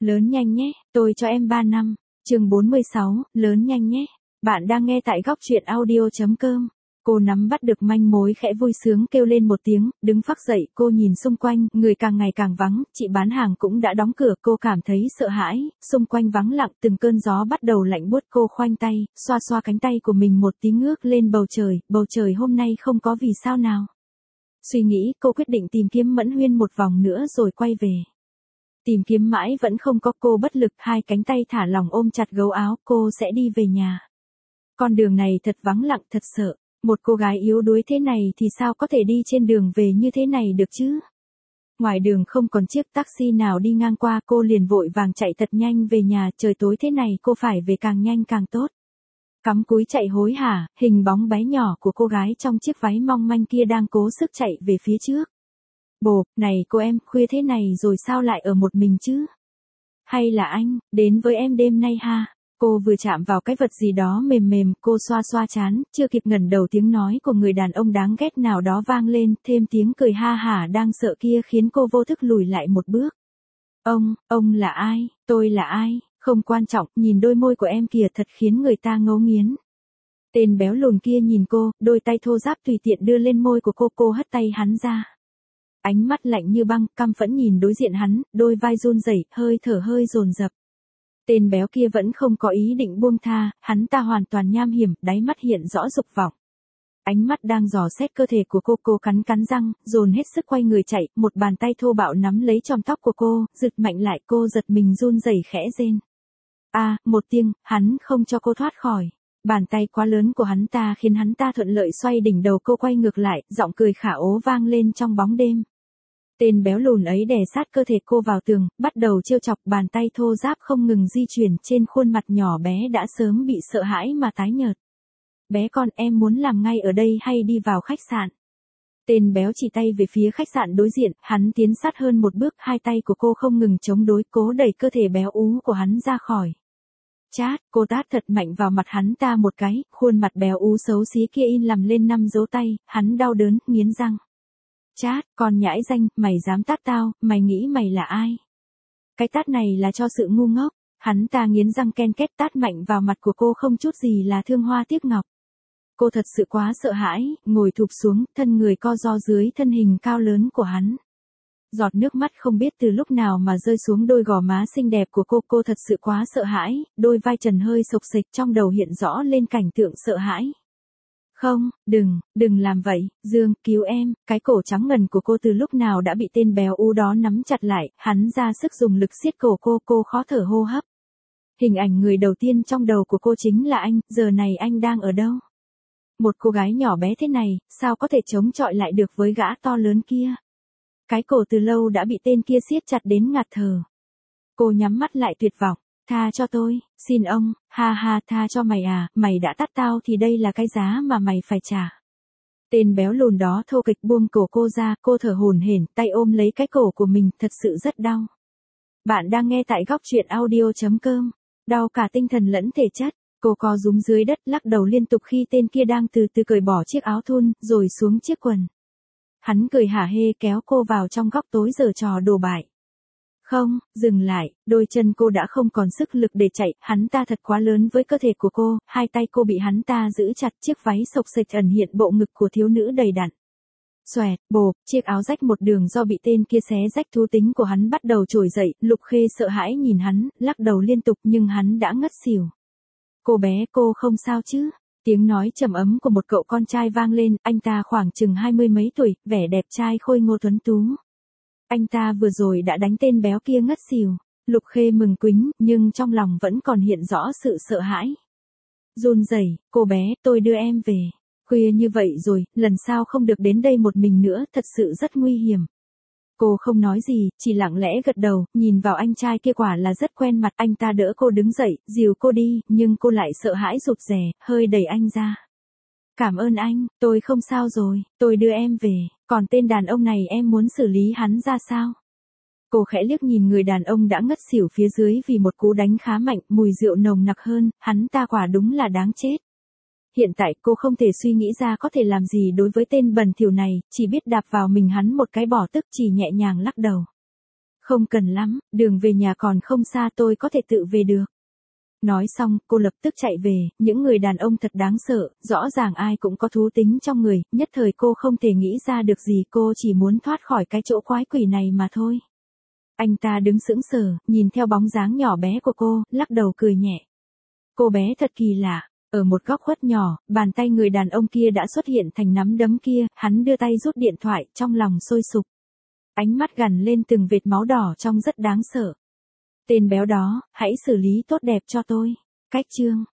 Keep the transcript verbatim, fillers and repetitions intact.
Lớn nhanh nhé, tôi cho em ba năm. Chương bốn mươi sáu, lớn nhanh nhé. Bạn đang nghe tại góc truyện audio chấm com. Cô nắm bắt được manh mối khẽ vui sướng kêu lên một tiếng, đứng phác dậy, cô nhìn xung quanh, người càng ngày càng vắng, chị bán hàng cũng đã đóng cửa, cô cảm thấy sợ hãi, xung quanh vắng lặng, từng cơn gió bắt đầu lạnh buốt, cô khoanh tay, xoa xoa cánh tay của mình một tí ngước lên bầu trời, bầu trời hôm nay không có vì sao nào. Suy nghĩ, cô quyết định tìm kiếm Mẫn Huyên một vòng nữa rồi quay về. Tìm kiếm mãi vẫn không có, cô bất lực, hai cánh tay thả lỏng ôm chặt gấu áo, cô sẽ đi về nhà. Con đường này thật vắng lặng, thật sợ. Một cô gái yếu đuối thế này thì sao có thể đi trên đường về như thế này được chứ? Ngoài đường không còn chiếc taxi nào đi ngang qua, cô liền vội vàng chạy thật nhanh về nhà, trời tối thế này cô phải về càng nhanh càng tốt. Cắm cúi chạy hối hả, hình bóng bé nhỏ của cô gái trong chiếc váy mong manh kia đang cố sức chạy về phía trước. Bộp, này cô em, khuya thế này rồi sao lại ở một mình chứ? Hay là anh, đến với em đêm nay ha? Cô vừa chạm vào cái vật gì đó mềm mềm, cô xoa xoa trán, chưa kịp ngẩng đầu tiếng nói của người đàn ông đáng ghét nào đó vang lên, thêm tiếng cười ha hả đang sợ kia khiến cô vô thức lùi lại một bước. Ông, ông là ai, tôi là ai, không quan trọng, nhìn đôi môi của em kìa thật khiến người ta ngấu nghiến. Tên béo lùn kia nhìn cô, đôi tay thô ráp tùy tiện đưa lên môi của cô, cô hất tay hắn ra. Ánh mắt lạnh như băng, căm phẫn nhìn đối diện hắn, đôi vai run rẩy, hơi thở hơi dồn dập. Tên béo kia vẫn không có ý định buông tha, hắn ta hoàn toàn nham hiểm, đáy mắt hiện rõ dục vọng. Ánh mắt đang dò xét cơ thể của cô, cô cắn cắn răng, dồn hết sức quay người chạy, một bàn tay thô bạo nắm lấy chòm tóc của cô, giật mạnh lại, cô giật mình run rẩy khẽ rên. A, à, một tiếng, hắn không cho cô thoát khỏi. Bàn tay quá lớn của hắn ta khiến hắn ta thuận lợi xoay đỉnh đầu cô quay ngược lại, giọng cười khả ố vang lên trong bóng đêm. Tên béo lùn ấy đè sát cơ thể cô vào tường, bắt đầu trêu chọc, bàn tay thô ráp không ngừng di chuyển trên khuôn mặt nhỏ bé đã sớm bị sợ hãi mà tái nhợt. Bé con, em muốn làm ngay ở đây hay đi vào khách sạn? Tên béo chỉ tay về phía khách sạn đối diện, hắn tiến sát hơn một bước, hai tay của cô không ngừng chống đối, cố đẩy cơ thể béo ú của hắn ra khỏi. Chát, cô tát thật mạnh vào mặt hắn ta một cái, khuôn mặt béo ú xấu xí kia in lằm lên năm dấu tay, hắn đau đớn, nghiến răng. Chát, con nhãi danh, mày dám tát tao, mày nghĩ mày là ai? Cái tát này là cho sự ngu ngốc, hắn ta nghiến răng ken két tát mạnh vào mặt của cô không chút gì là thương hoa tiếc ngọc. Cô thật sự quá sợ hãi, ngồi thụp xuống, thân người co ro dưới thân hình cao lớn của hắn. Giọt nước mắt không biết từ lúc nào mà rơi xuống đôi gò má xinh đẹp của cô, cô thật sự quá sợ hãi, đôi vai trần hơi xộc xệch, trong đầu hiện rõ lên cảnh tượng sợ hãi. Không, đừng, đừng làm vậy, Dương, cứu em, cái cổ trắng ngần của cô từ lúc nào đã bị tên béo ú đó nắm chặt lại, hắn ra sức dùng lực siết cổ cô, cô khó thở hô hấp. Hình ảnh người đầu tiên trong đầu của cô chính là anh, giờ này anh đang ở đâu? Một cô gái nhỏ bé thế này, sao có thể chống chọi lại được với gã to lớn kia? Cái cổ từ lâu đã bị tên kia siết chặt đến ngạt thở. Cô nhắm mắt lại tuyệt vọng. Tha cho tôi, xin ông, ha ha, tha cho mày à, mày đã tát tao thì đây là cái giá mà mày phải trả. Tên béo lùn đó thô kịch buông cổ cô ra, cô thở hổn hển, tay ôm lấy cái cổ của mình, thật sự rất đau. Bạn đang nghe tại góc truyện audio chấm com, đau cả tinh thần lẫn thể chất, cô co rúm dưới đất lắc đầu liên tục khi tên kia đang từ từ cởi bỏ chiếc áo thun, rồi xuống chiếc quần. Hắn cười hả hê kéo cô vào trong góc tối giở trò đổ bại. Không, dừng lại, đôi chân cô đã không còn sức lực để chạy, hắn ta thật quá lớn với cơ thể của cô, hai tay cô bị hắn ta giữ chặt, chiếc váy xộc xệch ẩn hiện bộ ngực của thiếu nữ đầy đặn. Xoẹt, bộp, chiếc áo rách một đường do bị tên kia xé rách, thú tính của hắn bắt đầu trồi dậy, Lục Khê sợ hãi nhìn hắn, lắc đầu liên tục nhưng hắn đã ngất xỉu. Cô bé, cô không sao chứ? Tiếng nói trầm ấm của một cậu con trai vang lên, anh ta khoảng chừng hai mươi mấy tuổi, vẻ đẹp trai khôi ngô tuấn tú. Anh ta vừa rồi đã đánh tên béo kia ngất xỉu. Lục Khê mừng quính, nhưng trong lòng vẫn còn hiện rõ sự sợ hãi. Run rẩy, cô bé, tôi đưa em về. Khuya như vậy rồi, lần sau không được đến đây một mình nữa, thật sự rất nguy hiểm. Cô không nói gì, chỉ lặng lẽ gật đầu, nhìn vào anh trai kia quả là rất quen mặt, anh ta đỡ cô đứng dậy, dìu cô đi, nhưng cô lại sợ hãi rụt rè, hơi đẩy anh ra. Cảm ơn anh, tôi không sao rồi, tôi đưa em về, còn tên đàn ông này em muốn xử lý hắn ra sao? Cô khẽ liếc nhìn người đàn ông đã ngất xỉu phía dưới vì một cú đánh khá mạnh, mùi rượu nồng nặc hơn, hắn ta quả đúng là đáng chết. Hiện tại cô không thể suy nghĩ ra có thể làm gì đối với tên bẩn thỉu này, chỉ biết đạp vào mình hắn một cái bỏ tức, chỉ nhẹ nhàng lắc đầu. Không cần lắm, đường về nhà còn không xa tôi có thể tự về được. Nói xong, cô lập tức chạy về, những người đàn ông thật đáng sợ, rõ ràng ai cũng có thú tính trong người, nhất thời cô không thể nghĩ ra được gì, cô chỉ muốn thoát khỏi cái chỗ quái quỷ này mà thôi. Anh ta đứng sững sờ, nhìn theo bóng dáng nhỏ bé của cô, lắc đầu cười nhẹ. Cô bé thật kỳ lạ, ở một góc khuất nhỏ, bàn tay người đàn ông kia đã xuất hiện thành nắm đấm kia, hắn đưa tay rút điện thoại, trong lòng sôi sục. Ánh mắt gằn lên từng vệt máu đỏ trông rất đáng sợ. Tên béo đó, hãy xử lý tốt đẹp cho tôi. Cách chương